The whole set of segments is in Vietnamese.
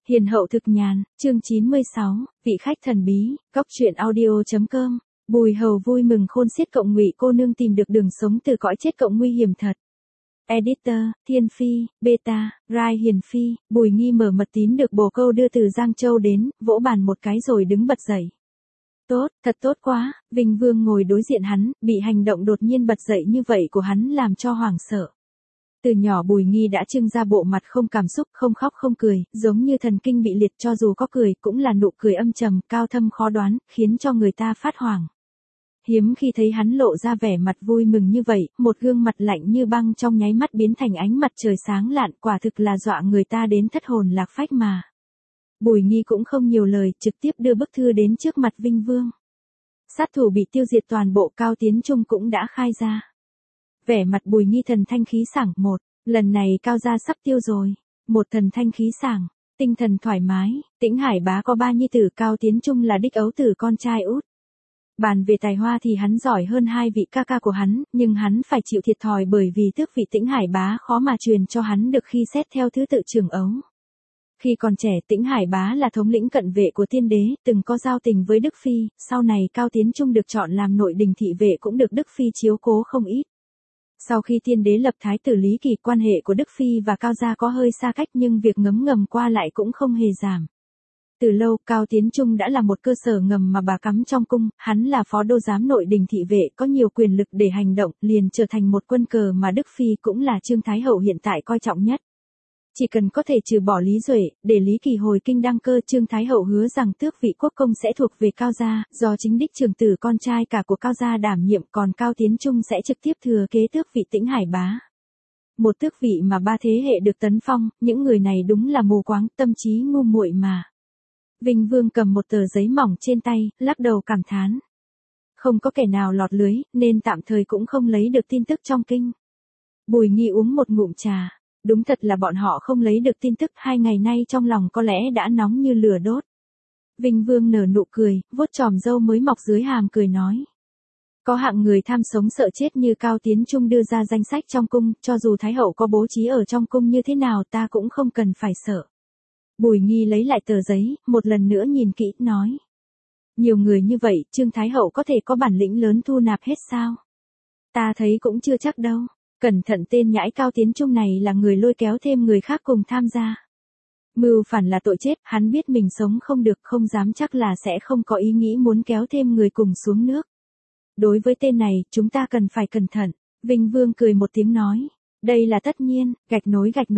Hiền hậu thực nhàn, chương 96, vị khách thần bí, góc truyện audio.com. Bùi Hầu vui mừng khôn xiết cộng Ngụy cô nương tìm được đường sống từ cõi chết cộng nguy hiểm thật. Editor, Thiên Phi, Beta, Rai Hiền Phi, Bùi Nghi mở mật tín được bồ câu đưa từ Giang Châu đến, vỗ bàn một cái rồi đứng bật dậy. Tốt, thật tốt quá, Vinh Vương ngồi đối diện hắn, bị hành động đột nhiên bật dậy như vậy của hắn làm cho hoảng sợ. Từ nhỏ Bùi Nghi đã trưng ra bộ mặt không cảm xúc, không khóc không cười, giống như thần kinh bị liệt, cho dù có cười cũng là nụ cười âm trầm, cao thâm khó đoán, khiến cho người ta phát hoảng. Hiếm khi thấy hắn lộ ra vẻ mặt vui mừng như vậy, một gương mặt lạnh như băng trong nháy mắt biến thành ánh mặt trời sáng lạn, quả thực là dọa người ta đến thất hồn lạc phách mà. Bùi Nghi cũng không nhiều lời, trực tiếp đưa bức thư đến trước mặt Vinh Vương. Sát thủ bị tiêu diệt toàn bộ, Cao Tiến Trung cũng đã khai ra. Vẻ mặt Bùi Nghi thần thanh khí sảng, lần này Cao gia sắp tiêu rồi. Một thần thanh khí sảng, tinh thần thoải mái, Tĩnh Hải bá có 3 nhi tử, Cao Tiến Trung là đích ấu tử con trai út. Bàn về tài hoa thì hắn giỏi hơn 2 vị ca ca của hắn, nhưng hắn phải chịu thiệt thòi bởi vì tước vị Tĩnh Hải bá khó mà truyền cho hắn được khi xét theo thứ tự trưởng ấu. Khi còn trẻ, Tĩnh Hải bá là thống lĩnh cận vệ của tiên đế, từng có giao tình với Đức Phi, sau này Cao Tiến Trung được chọn làm nội đình thị vệ cũng được Đức Phi chiếu cố không ít. Sau khi tiên đế lập thái tử Lý Kỳ, quan hệ của Đức Phi và Cao gia có hơi xa cách nhưng việc ngấm ngầm qua lại cũng không hề giảm. Từ lâu, Cao Tiến Trung đã là một cơ sở ngầm mà bà cắm trong cung, hắn là phó đô giám nội đình thị vệ, có nhiều quyền lực để hành động, liền trở thành một quân cờ mà Đức Phi cũng là Trương Thái Hậu hiện tại coi trọng nhất. Chỉ cần có thể trừ bỏ Lý Duệ, để Lý Kỳ hồi kinh đăng cơ, Trương Thái Hậu hứa rằng tước vị quốc công sẽ thuộc về Cao gia, do chính đích trưởng tử con trai cả của Cao gia đảm nhiệm, còn Cao Tiến Trung sẽ trực tiếp thừa kế tước vị Tĩnh Hải bá. Một tước vị mà 3 thế hệ được tấn phong, những người này đúng là mù quáng, tâm trí ngu muội mà. Vinh Vương cầm một tờ giấy mỏng trên tay, lắc đầu cảm thán. Không có kẻ nào lọt lưới, nên tạm thời cũng không lấy được tin tức trong kinh. Bùi Nghi uống một ngụm trà. Đúng thật là bọn họ không lấy được tin tức, 2 ngày nay trong lòng có lẽ đã nóng như lửa đốt. Vinh Vương nở nụ cười, vuốt chòm râu mới mọc dưới hàm cười nói. Có hạng người tham sống sợ chết như Cao Tiến Trung đưa ra danh sách trong cung, cho dù Thái Hậu có bố trí ở trong cung như thế nào ta cũng không cần phải sợ. Bùi Nghi lấy lại tờ giấy, một lần nữa nhìn kỹ, nói. Nhiều người như vậy, Trương Thái Hậu có thể có bản lĩnh lớn thu nạp hết sao? Ta thấy cũng chưa chắc đâu. Cẩn thận, tên nhãi Cao Tiến Trung này là người lôi kéo thêm người khác cùng tham gia. Mưu phản là tội chết, hắn biết mình sống không được, không dám chắc là sẽ không có ý nghĩ muốn kéo thêm người cùng xuống nước. Đối với tên này, chúng ta cần phải cẩn thận. Vinh Vương cười một tiếng nói. Đây là tất nhiên, gạch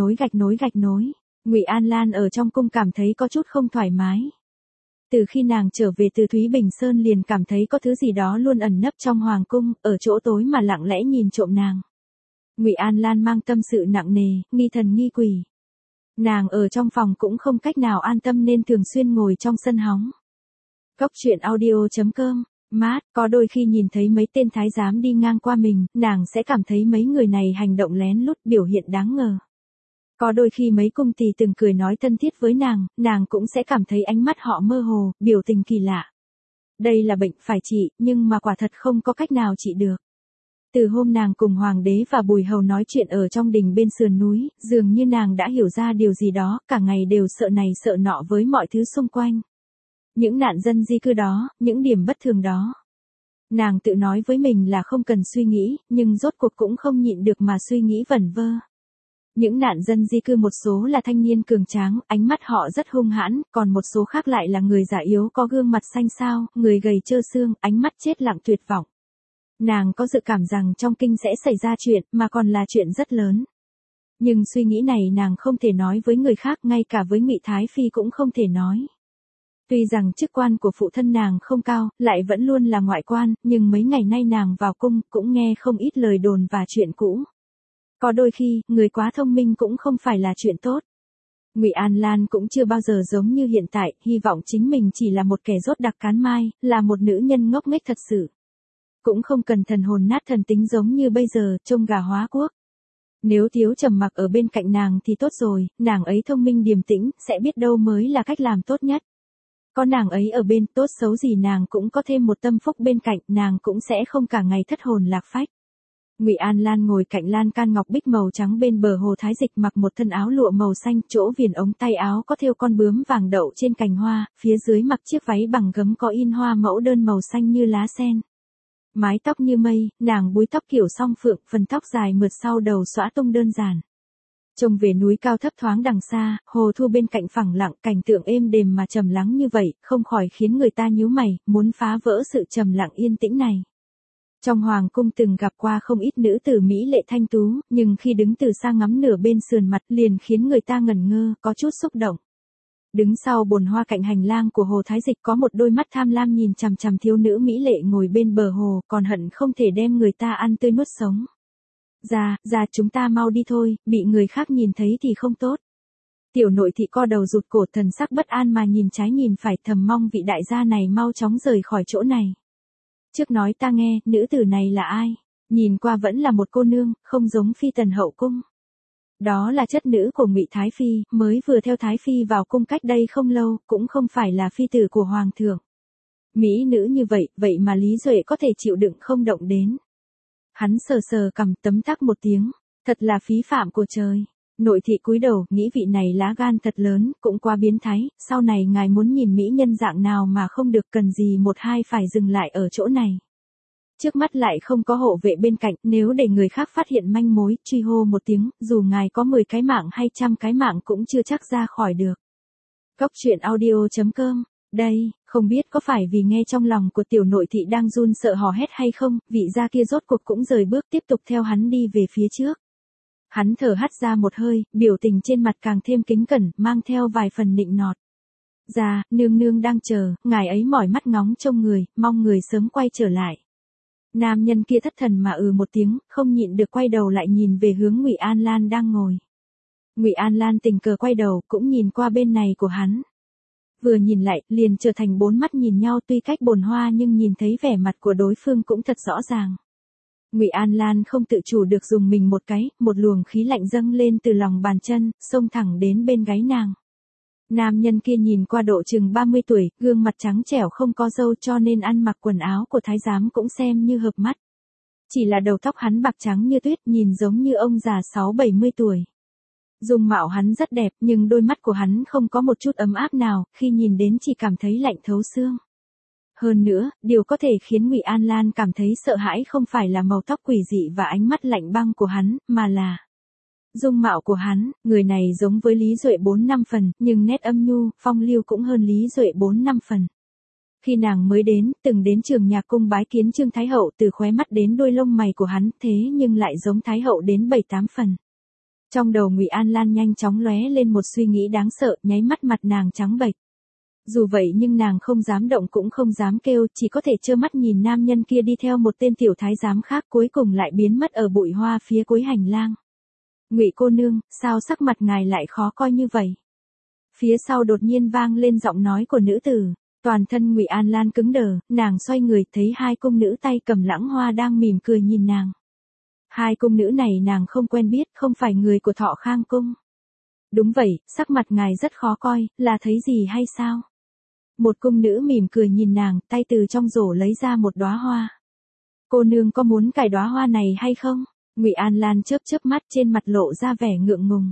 nối. Ngụy An Lan ở trong cung cảm thấy có chút không thoải mái. Từ khi nàng trở về từ Thúy Bình Sơn liền cảm thấy có thứ gì đó luôn ẩn nấp trong hoàng cung, ở chỗ tối mà lặng lẽ nhìn trộm nàng. Ngụy An Lan mang tâm sự nặng nề, nghi thần nghi quỷ. Nàng ở trong phòng cũng không cách nào an tâm nên thường xuyên ngồi trong sân hóng. Góc truyện audio.com. Mát, có đôi khi nhìn thấy mấy tên thái giám đi ngang qua mình, nàng sẽ cảm thấy mấy người này hành động lén lút, biểu hiện đáng ngờ. Có đôi khi mấy cung tỳ từng cười nói thân thiết với nàng cũng sẽ cảm thấy ánh mắt họ mơ hồ, biểu tình kỳ lạ. Đây là bệnh phải trị, nhưng mà quả thật không có cách nào trị được. Từ hôm nàng cùng Hoàng đế và Bùi Hầu nói chuyện ở trong đình bên sườn núi, dường như nàng đã hiểu ra điều gì đó, cả ngày đều sợ này sợ nọ với mọi thứ xung quanh. Những nạn dân di cư đó, những điểm bất thường đó. Nàng tự nói với mình là không cần suy nghĩ, nhưng rốt cuộc cũng không nhịn được mà suy nghĩ vẩn vơ. Những nạn dân di cư một số là thanh niên cường tráng, ánh mắt họ rất hung hãn, còn một số khác lại là người già yếu có gương mặt xanh xao, người gầy trơ xương, ánh mắt chết lặng tuyệt vọng. Nàng có dự cảm rằng trong kinh sẽ xảy ra chuyện, mà còn là chuyện rất lớn. Nhưng suy nghĩ này nàng không thể nói với người khác, ngay cả với Ngụy Thái Phi cũng không thể nói. Tuy rằng chức quan của phụ thân nàng không cao, lại vẫn luôn là ngoại quan, nhưng mấy ngày nay nàng vào cung cũng nghe không ít lời đồn và chuyện cũ. Có đôi khi, người quá thông minh cũng không phải là chuyện tốt. Ngụy An Lan cũng chưa bao giờ giống như hiện tại, hy vọng chính mình chỉ là một kẻ rốt đặc cán mai, là một nữ nhân ngốc nghếch thật sự. Cũng không cần thần hồn nát thần tính giống như bây giờ, trông gà hóa quốc. Nếu thiếu trầm mặc ở bên cạnh nàng thì tốt rồi, nàng ấy thông minh điềm tĩnh, sẽ biết đâu mới là cách làm tốt nhất. Có nàng ấy ở bên, tốt xấu gì nàng cũng có thêm một tâm phúc bên cạnh, nàng cũng sẽ không cả ngày thất hồn lạc phách. Ngụy An Lan ngồi cạnh lan can ngọc bích màu trắng bên bờ hồ Thái Dịch, mặc một thân áo lụa màu xanh, chỗ viền ống tay áo có thêu con bướm vàng đậu trên cành hoa, phía dưới mặc chiếc váy bằng gấm có in hoa mẫu đơn màu xanh như lá sen. Mái tóc như mây, nàng búi tóc kiểu song phượng, phần tóc dài mượt sau đầu xõa tung đơn giản. Trông về núi cao thấp thoáng đằng xa, hồ thu bên cạnh phẳng lặng, cảnh tượng êm đềm mà trầm lắng như vậy, không khỏi khiến người ta nhíu mày, muốn phá vỡ sự trầm lặng yên tĩnh này. Trong hoàng cung từng gặp qua không ít nữ tử mỹ lệ thanh tú, nhưng khi đứng từ xa ngắm nửa bên sườn mặt liền khiến người ta ngẩn ngơ, có chút xúc động. Đứng sau bồn hoa cạnh hành lang của hồ Thái Dịch có một đôi mắt tham lam nhìn chằm chằm thiếu nữ mỹ lệ ngồi bên bờ hồ, còn hận không thể đem người ta ăn tươi nuốt sống. Ra chúng ta mau đi thôi, bị người khác nhìn thấy thì không tốt. Tiểu nội thị co đầu rụt cổ, thần sắc bất an mà nhìn trái nhìn phải, thầm mong vị đại gia này mau chóng rời khỏi chỗ này. Trước nói ta nghe, nữ tử này là ai? Nhìn qua vẫn là một cô nương, không giống phi tần hậu cung. Đó là chất nữ của Ngụy Thái Phi, mới vừa theo Thái Phi vào cung cách đây không lâu, cũng không phải là phi tử của Hoàng thượng. Mỹ nữ như vậy mà Lý Duệ có thể chịu đựng không động đến. Hắn sờ cằm tấm tắc một tiếng, thật là phí phạm của trời. Nội thị cúi đầu, nghĩ vị này lá gan thật lớn, cũng quá biến thái, sau này ngài muốn nhìn mỹ nhân dạng nào mà không được, cần gì một hai phải dừng lại ở chỗ này. Trước mắt lại không có hộ vệ bên cạnh, nếu để người khác phát hiện manh mối, truy hô một tiếng, dù ngài có 10 cái mạng hay 100 cái mạng cũng chưa chắc ra khỏi được. Cốc truyện audio.com. Đây, không biết có phải vì nghe trong lòng của tiểu nội thị đang run sợ hò hét hay không, vị gia kia rốt cuộc cũng rời bước tiếp tục theo hắn đi về phía trước. Hắn thở hắt ra một hơi, biểu tình trên mặt càng thêm kính cẩn, mang theo vài phần nịnh nọt. Gia, nương nương đang chờ, ngài ấy mỏi mắt ngóng trông người, mong người sớm quay trở lại. Nam nhân kia thất thần mà một tiếng, không nhịn được quay đầu lại nhìn về hướng Ngụy An Lan đang ngồi. Ngụy An Lan tình cờ quay đầu, cũng nhìn qua bên này của hắn. Vừa nhìn lại, liền trở thành 4 mắt nhìn nhau, tuy cách bồn hoa nhưng nhìn thấy vẻ mặt của đối phương cũng thật rõ ràng. Ngụy An Lan không tự chủ được dùng mình một cái, một luồng khí lạnh dâng lên từ lòng bàn chân, xông thẳng đến bên gáy nàng. Nam nhân kia nhìn qua độ chừng 30 tuổi, gương mặt trắng trẻo không có râu, cho nên ăn mặc quần áo của thái giám cũng xem như hợp mắt. Chỉ là đầu tóc hắn bạc trắng như tuyết, nhìn giống như ông già 60-70 tuổi. Dung mạo hắn rất đẹp, nhưng đôi mắt của hắn không có một chút ấm áp nào, khi nhìn đến chỉ cảm thấy lạnh thấu xương. Hơn nữa, điều có thể khiến Ngụy An Lan cảm thấy sợ hãi không phải là màu tóc quỷ dị và ánh mắt lạnh băng của hắn, mà là dung mạo của hắn. Người này giống với Lý Duệ 4-5 phần, nhưng nét âm nhu, phong lưu cũng hơn Lý Duệ 4-5 phần. Khi nàng mới đến, từng đến Trường Nhạc cung bái kiến Trương Thái Hậu, từ khóe mắt đến đôi lông mày của hắn, thế nhưng lại giống Thái Hậu đến 7-8 phần. Trong đầu Ngụy An Lan nhanh chóng lóe lên một suy nghĩ đáng sợ, nháy mắt mặt nàng trắng bệch. Dù vậy nhưng nàng không dám động cũng không dám kêu, chỉ có thể trơ mắt nhìn nam nhân kia đi theo một tên tiểu thái giám khác, cuối cùng lại biến mất ở bụi hoa phía cuối hành lang. Ngụy cô nương, sao sắc mặt ngài lại khó coi như vậy? Phía sau đột nhiên vang lên giọng nói của nữ tử. Toàn thân Ngụy An Lan cứng đờ, nàng xoay người thấy hai cung nữ tay cầm lãng hoa đang mỉm cười nhìn nàng. Hai cung nữ này nàng không quen biết, không phải người của Thọ Khang cung. Đúng vậy, sắc mặt ngài rất khó coi, là thấy gì hay sao? Một cung nữ mỉm cười nhìn nàng, tay từ trong rổ lấy ra một đóa hoa. Cô nương có muốn cài đóa hoa này hay không? Ngụy An Lan chớp mắt, trên mặt lộ ra vẻ ngượng ngùng.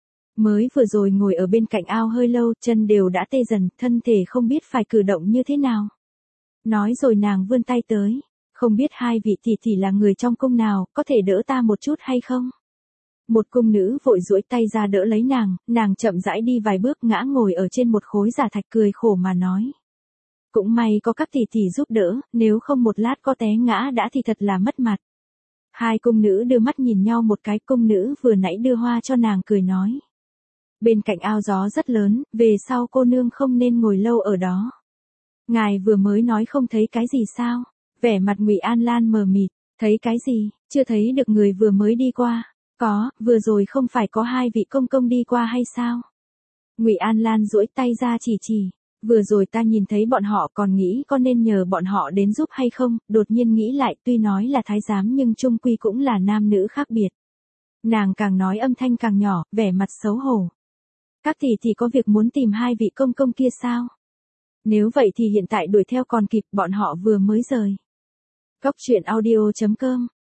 Mới vừa rồi ngồi ở bên cạnh ao hơi lâu, chân đều đã tê dần, thân thể không biết phải cử động như thế nào. Nói rồi nàng vươn tay tới. Không biết hai vị tỷ là người trong cung nào, có thể đỡ ta một chút hay không? Một cung nữ vội duỗi tay ra đỡ lấy nàng chậm rãi đi vài bước ngã ngồi ở trên một khối giả thạch, cười khổ mà nói. Cũng may có các tỷ giúp đỡ, nếu không một lát có té ngã đã thì thật là mất mặt. Hai cung nữ đưa mắt nhìn nhau một cái, cung nữ vừa nãy đưa hoa cho nàng cười nói. Bên cạnh ao gió rất lớn, về sau cô nương không nên ngồi lâu ở đó. Ngài vừa mới nói không thấy cái gì sao? Vẻ mặt Ngụy An Lan mờ mịt, thấy cái gì, chưa thấy được người vừa mới đi qua. Có, vừa rồi không phải có hai vị công công đi qua hay sao? Ngụy An Lan duỗi tay ra chỉ, vừa rồi ta nhìn thấy bọn họ còn nghĩ có nên nhờ bọn họ đến giúp hay không, đột nhiên nghĩ lại, tuy nói là thái giám nhưng chung quy cũng là nam nữ khác biệt. Nàng càng nói âm thanh càng nhỏ, vẻ mặt xấu hổ. Các tỷ có việc muốn tìm hai vị công công kia sao? Nếu vậy thì hiện tại đuổi theo còn kịp, bọn họ vừa mới rời. Cốc truyện audio.com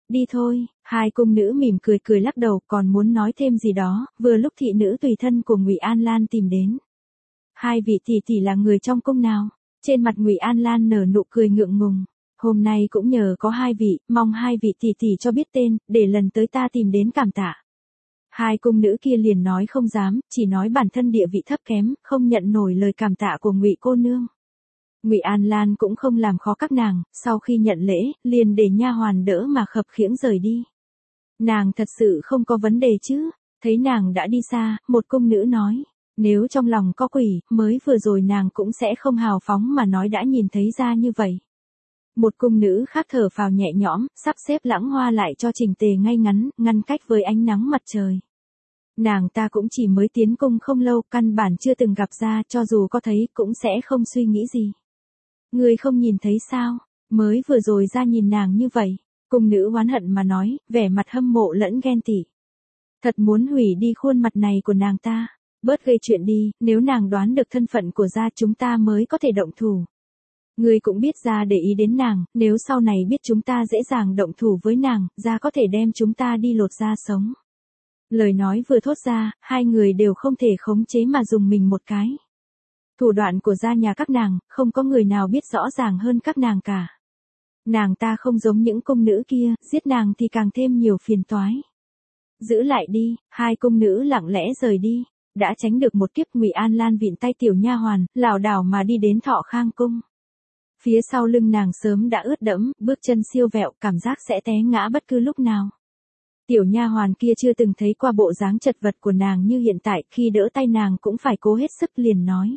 Đi thôi, hai cung nữ mỉm cười cười lắc đầu, còn muốn nói thêm gì đó, vừa lúc thị nữ tùy thân của Ngụy An Lan tìm đến. Hai vị tỷ tỷ là người trong cung nào? Trên mặt Ngụy An Lan nở nụ cười ngượng ngùng. Hôm nay cũng nhờ có hai vị, mong hai vị tỷ tỷ cho biết tên, để lần tới ta tìm đến cảm tạ. Hai cung nữ kia liền nói không dám, chỉ nói bản thân địa vị thấp kém, không nhận nổi lời cảm tạ của Ngụy cô nương. Ngụy An Lan cũng không làm khó các nàng, sau khi nhận lễ, liền để nha hoàn đỡ mà khập khiễng rời đi. Nàng thật sự không có vấn đề chứ? Thấy nàng đã đi xa, một cung nữ nói, nếu trong lòng có quỷ, mới vừa rồi nàng cũng sẽ không hào phóng mà nói đã nhìn thấy ra như vậy. Một cung nữ khác thở phào nhẹ nhõm, sắp xếp lãng hoa lại cho chỉnh tề ngay ngắn, ngăn cách với ánh nắng mặt trời. Nàng ta cũng chỉ mới tiến cung không lâu, căn bản chưa từng gặp ra, cho dù có thấy cũng sẽ không suy nghĩ gì. Người không nhìn thấy sao? Mới vừa rồi ra nhìn nàng như vậy. Cung nữ oán hận mà nói, vẻ mặt hâm mộ lẫn ghen tị. Thật muốn hủy đi khuôn mặt này của nàng ta. Bớt gây chuyện đi, nếu nàng đoán được thân phận của gia chúng ta mới có thể động thủ. Ngươi cũng biết gia để ý đến nàng, nếu sau này biết chúng ta dễ dàng động thủ với nàng, gia có thể đem chúng ta đi lột da sống. Lời nói vừa thốt ra, hai người đều không thể khống chế mà dùng mình một cái. Thủ đoạn của gia nhà các nàng, không có người nào biết rõ ràng hơn các nàng cả. Nàng ta không giống những cung nữ kia, giết nàng thì càng thêm nhiều phiền toái. Giữ lại đi, hai cung nữ lặng lẽ rời đi. Đã tránh được một kiếp, Ngụy An Lan vịn tay tiểu nha hoàn, lảo đảo mà đi đến Thọ Khang cung. Phía sau lưng nàng sớm đã ướt đẫm, bước chân siêu vẹo, cảm giác sẽ té ngã bất cứ lúc nào. Tiểu nha hoàn kia chưa từng thấy qua bộ dáng chật vật của nàng như hiện tại, khi đỡ tay nàng cũng phải cố hết sức liền nói.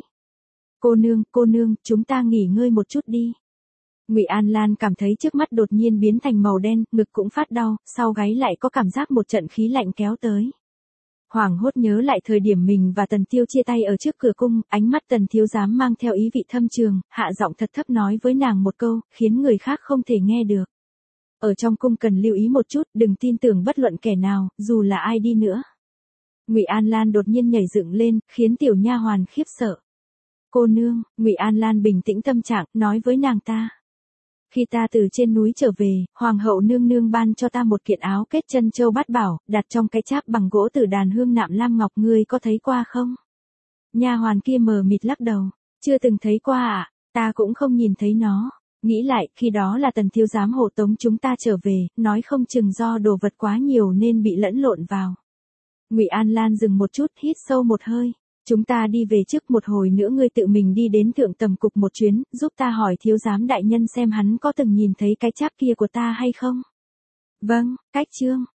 Cô nương, chúng ta nghỉ ngơi một chút đi. Ngụy An Lan cảm thấy trước mắt đột nhiên biến thành màu đen, ngực cũng phát đau, sau gáy lại có cảm giác một trận khí lạnh kéo tới. Hoảng hốt nhớ lại thời điểm mình và Tần Tiêu chia tay ở trước cửa cung, ánh mắt Tần Thiếu giám mang theo ý vị thâm trường, hạ giọng thật thấp nói với nàng một câu, khiến người khác không thể nghe được. Ở trong cung cần lưu ý một chút, đừng tin tưởng bất luận kẻ nào, dù là ai đi nữa. Ngụy An Lan đột nhiên nhảy dựng lên, khiến tiểu nha hoàn khiếp sợ. Cô nương, Ngụy An Lan bình tĩnh tâm trạng, nói với nàng ta. Khi ta từ trên núi trở về, hoàng hậu nương nương ban cho ta một kiện áo kết chân châu bát bảo, đặt trong cái cháp bằng gỗ từ đàn hương nạm lam ngọc, ngươi có thấy qua không? Nha hoàn kia mờ mịt lắc đầu, chưa từng thấy qua ạ, ta cũng không nhìn thấy nó. Nghĩ lại, khi đó là Tần thiếu giám hộ tống chúng ta trở về, nói không chừng do đồ vật quá nhiều nên bị lẫn lộn vào. Ngụy An Lan dừng một chút, hít sâu một hơi. Chúng ta đi về trước, một hồi nữa ngươi tự mình đi đến thượng tầm cục một chuyến, giúp ta hỏi thiếu giám đại nhân xem hắn có từng nhìn thấy cái cháp kia của ta hay không. Vâng, cách chương.